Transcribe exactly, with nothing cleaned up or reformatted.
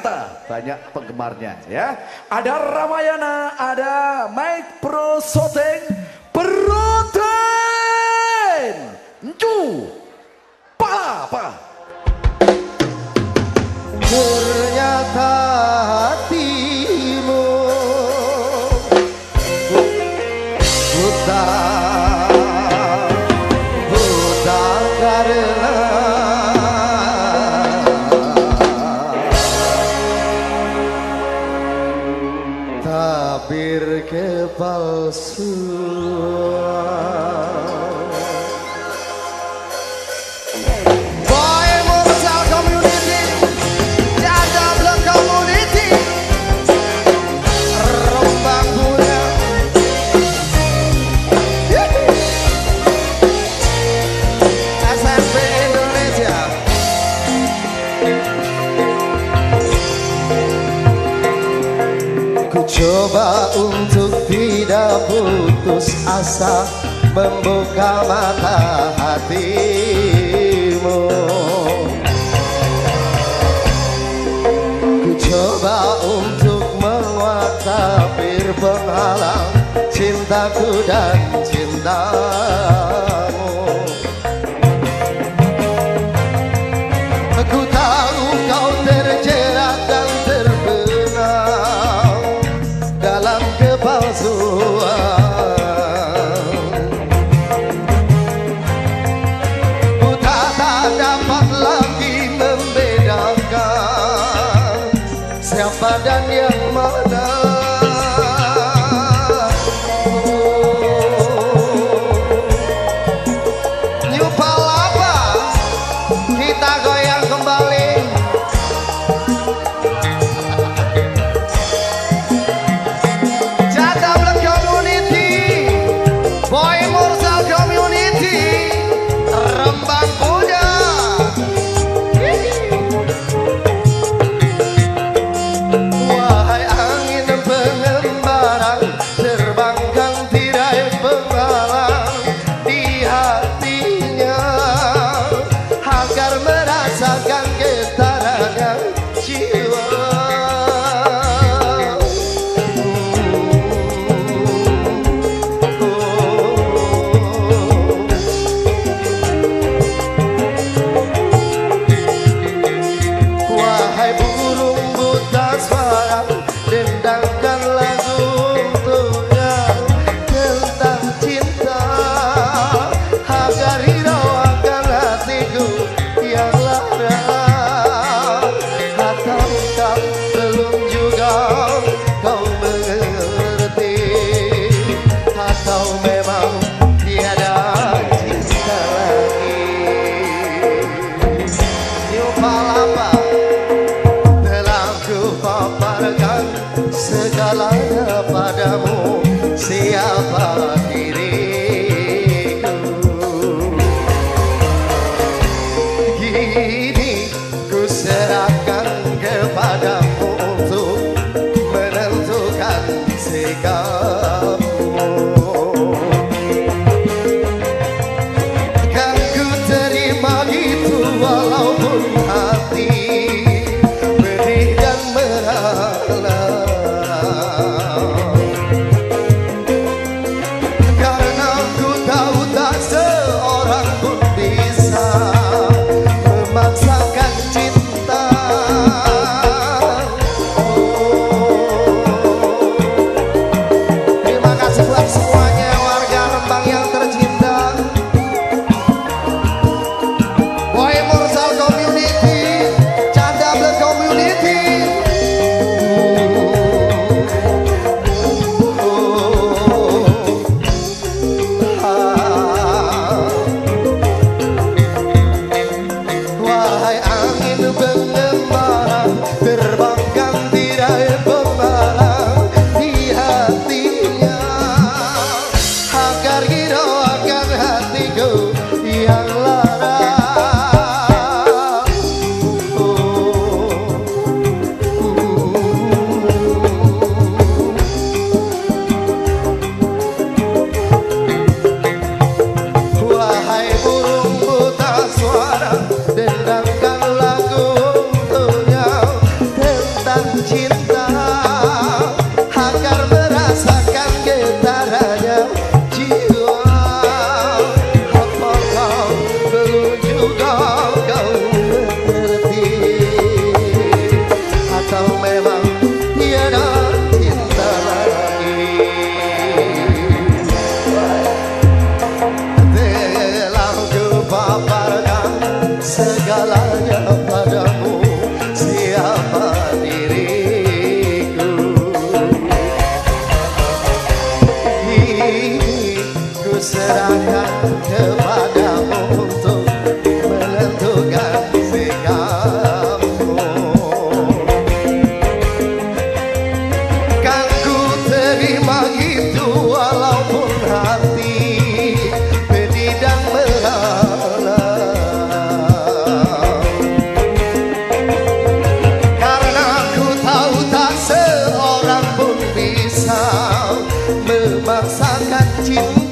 ternyata banyak penggemarnya ya. Ada Ramayana, ada Mike Pro Soteng, Beroten, Ncu, Palapa. Ternyata hatimu buta, buta karena tabir kepalsuan. Coba untuk tidak putus asa, membuka mata hatimu. Ku coba untuk menguat tabir penghalang cintaku dan cintamu. Ku tahu kau terjerat dan terbenam dalam kepalsuan. Buta tak dapat lagi membedakan siapa dan yang mana. New Palapa, kita goyang kembali. Segalanya padamu, siapa diriku. Kini ku serahkan kepadamu untuk menentukan sikapmu. Kan ku terima gitu walaupun hati pedih dan merana. Canda memaksakan cinta